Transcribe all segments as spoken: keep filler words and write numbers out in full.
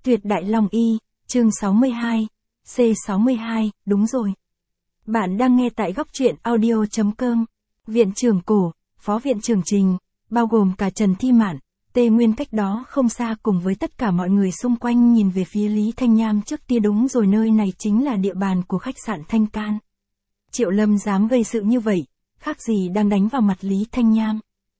Tuyệt Đại Long Y, chương sáu mươi hai, C sáu mươi hai, đúng rồi. Bạn đang nghe tại góc truyện audio chấm com. Viện trưởng Cổ, Phó Viện trưởng Trình, bao gồm cả Trần Thi Mạn, Tê Nguyên cách đó không xa cùng với tất cả mọi người xung quanh nhìn về phía Lý Thanh Nham trước tia đúng rồi, nơi này chính là địa bàn của khách sạn Thanh Can. Triệu Lâm dám gây sự như vậy, khác gì đang đánh vào mặt Lý Thanh Nham.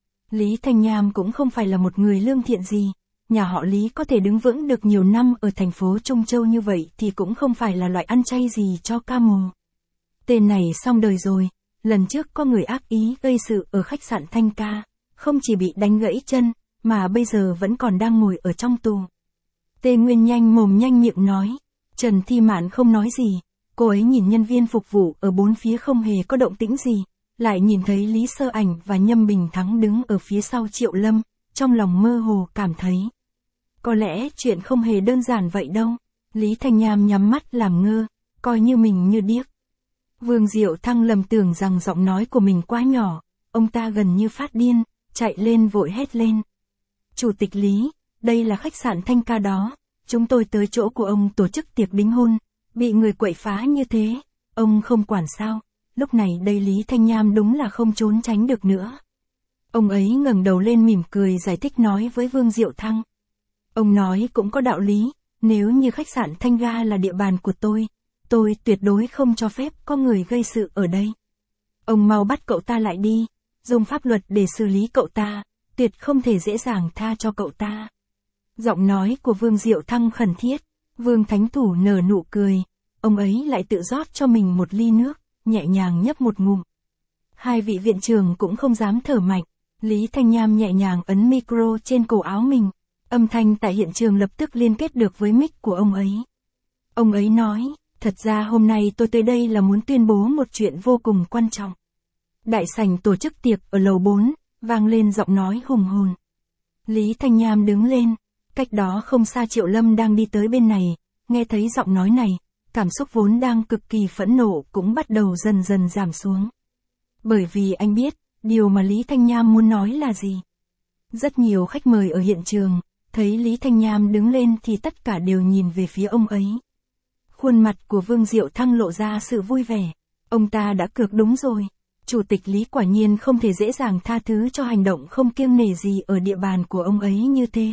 Lý Thanh Nham cũng không phải là một người lương thiện gì. Nhà họ Lý có thể đứng vững được nhiều năm ở thành phố Trung Châu như vậy thì cũng không phải là loại ăn chay gì cho ca mồ. Tên này xong đời rồi, lần trước có người ác ý gây sự ở khách sạn Thanh Ca, không chỉ bị đánh gãy chân, mà bây giờ vẫn còn đang ngồi ở trong tù. Tê Nguyên nhanh mồm nhanh miệng nói, Trần Thi Mạn không nói gì, cô ấy nhìn nhân viên phục vụ ở bốn phía không hề có động tĩnh gì, lại nhìn thấy Lý Sơ Ảnh và Nhâm Bình Thắng đứng ở phía sau Triệu Lâm, trong lòng mơ hồ cảm thấy. Có lẽ chuyện không hề đơn giản vậy đâu. Lý Thanh Nham nhắm mắt làm ngơ, coi như mình như điếc. Vương Diệu Thăng lầm tưởng rằng giọng nói của mình quá nhỏ, ông ta gần như phát điên, chạy lên vội hét lên. Chủ tịch Lý, đây là khách sạn Thanh Ca đó, chúng tôi tới chỗ của ông tổ chức tiệc đính hôn, bị người quậy phá như thế, ông không quản sao? Lúc này đây Lý Thanh Nham đúng là không trốn tránh được nữa. Ông ấy ngẩng đầu lên mỉm cười giải thích nói với Vương Diệu Thăng. Ông nói cũng có đạo lý, nếu như khách sạn Thanh Ga là địa bàn của tôi, tôi tuyệt đối không cho phép có người gây sự ở đây. Ông mau bắt cậu ta lại đi, dùng pháp luật để xử lý cậu ta, tuyệt không thể dễ dàng tha cho cậu ta. Giọng nói của Vương Diệu Thăng khẩn thiết, Vương Thánh Thủ nở nụ cười, ông ấy lại tự rót cho mình một ly nước, nhẹ nhàng nhấp một ngụm. Hai vị viện trưởng cũng không dám thở mạnh, Lý Thanh Nham nhẹ nhàng ấn micro trên cổ áo mình. Âm thanh tại hiện trường lập tức liên kết được với mic của ông ấy. Ông ấy nói, thật ra hôm nay tôi tới đây là muốn tuyên bố một chuyện vô cùng quan trọng. Đại sảnh tổ chức tiệc ở lầu bốn, vang lên giọng nói hùng hồn. Lý Thanh Nham đứng lên, cách đó không xa Triệu Lâm đang đi tới bên này, nghe thấy giọng nói này, cảm xúc vốn đang cực kỳ phẫn nộ cũng bắt đầu dần dần giảm xuống. Bởi vì anh biết, điều mà Lý Thanh Nham muốn nói là gì. Rất nhiều khách mời ở hiện trường, thấy Lý Thanh Nham đứng lên thì tất cả đều nhìn về phía ông ấy. Khuôn mặt của Vương Diệu Thăng lộ ra sự vui vẻ. Ông ta đã cược đúng rồi. Chủ tịch Lý quả nhiên không thể dễ dàng tha thứ cho hành động không kiêng nể gì ở địa bàn của ông ấy như thế.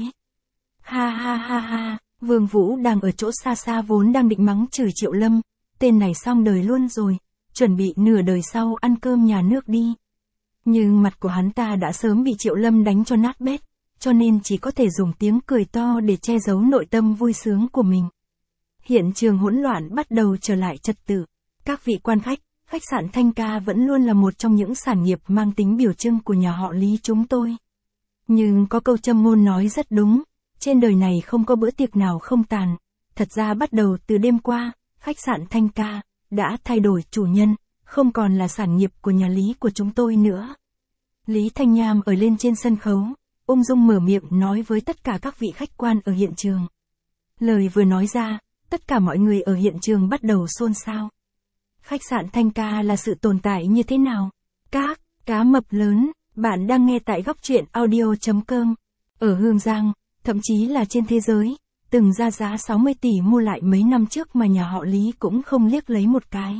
Ha ha ha ha, Vương Vũ đang ở chỗ xa xa vốn đang định mắng chửi Triệu Lâm. Tên này xong đời luôn rồi, chuẩn bị nửa đời sau ăn cơm nhà nước đi. Nhưng mặt của hắn ta đã sớm bị Triệu Lâm đánh cho nát bét, cho nên chỉ có thể dùng tiếng cười to để che giấu nội tâm vui sướng của mình. Hiện trường hỗn loạn bắt đầu trở lại trật tự. Các vị quan khách, khách sạn Thanh Ca vẫn luôn là một trong những sản nghiệp mang tính biểu trưng của nhà họ Lý chúng tôi. Nhưng có câu châm ngôn nói rất đúng, trên đời này không có bữa tiệc nào không tàn. Thật ra bắt đầu từ đêm qua, khách sạn Thanh Ca đã thay đổi chủ nhân, không còn là sản nghiệp của nhà Lý của chúng tôi nữa. Lý Thanh Nham ở lên trên sân khấu, ung dung mở miệng nói với tất cả các vị khách quan ở hiện trường. Lời vừa nói ra, tất cả mọi người ở hiện trường bắt đầu xôn xao. Khách sạn Thanh Ca là sự tồn tại như thế nào? Các cá mập lớn, bạn đang nghe tại góc truyện audio chấm com. Ở Hương Giang, thậm chí là trên thế giới, từng ra giá sáu mươi tỷ mua lại mấy năm trước mà nhà họ Lý cũng không liếc lấy một cái.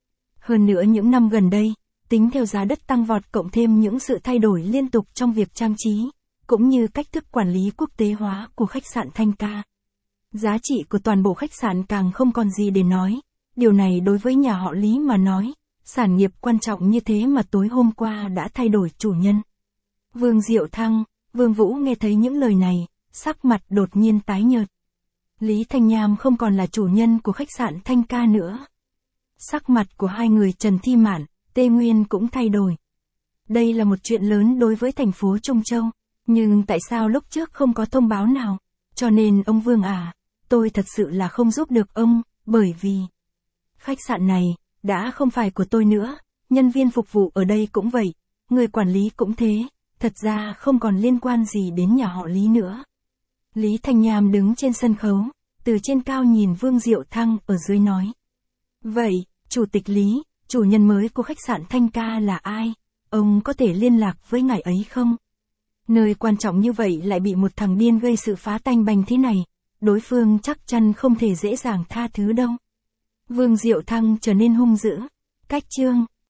Hơn nữa những năm gần đây, tính theo giá đất tăng vọt cộng thêm những sự thay đổi liên tục trong việc trang trí, cũng như cách thức quản lý quốc tế hóa của khách sạn Thanh Ca. Giá trị của toàn bộ khách sạn càng không còn gì để nói, điều này đối với nhà họ Lý mà nói, sản nghiệp quan trọng như thế mà tối hôm qua đã thay đổi chủ nhân. Vương Diệu Thăng, Vương Vũ nghe thấy những lời này, sắc mặt đột nhiên tái nhợt. Lý Thanh Nham không còn là chủ nhân của khách sạn Thanh Ca nữa. Sắc mặt của hai người Trần Thi Mạn, Tê Nguyên cũng thay đổi. Đây là một chuyện lớn đối với thành phố Trung Châu, nhưng tại sao lúc trước không có thông báo nào? Cho nên ông Vương à, tôi thật sự là không giúp được ông, bởi vì khách sạn này đã không phải của tôi nữa, nhân viên phục vụ ở đây cũng vậy, người quản lý cũng thế, thật ra không còn liên quan gì đến nhà họ Lý nữa. Lý Thanh Nham đứng trên sân khấu, từ trên cao nhìn Vương Diệu Thăng ở dưới nói. Vậy, Chủ tịch Lý, chủ nhân mới của khách sạn Thanh Ca là ai? Ông có thể liên lạc với ngài ấy không? Nơi quan trọng như vậy lại bị một thằng điên gây sự phá tanh bành thế này, đối phương chắc chắn không thể dễ dàng tha thứ đâu. Vương Diệu Thăng trở nên hung dữ. Cách chương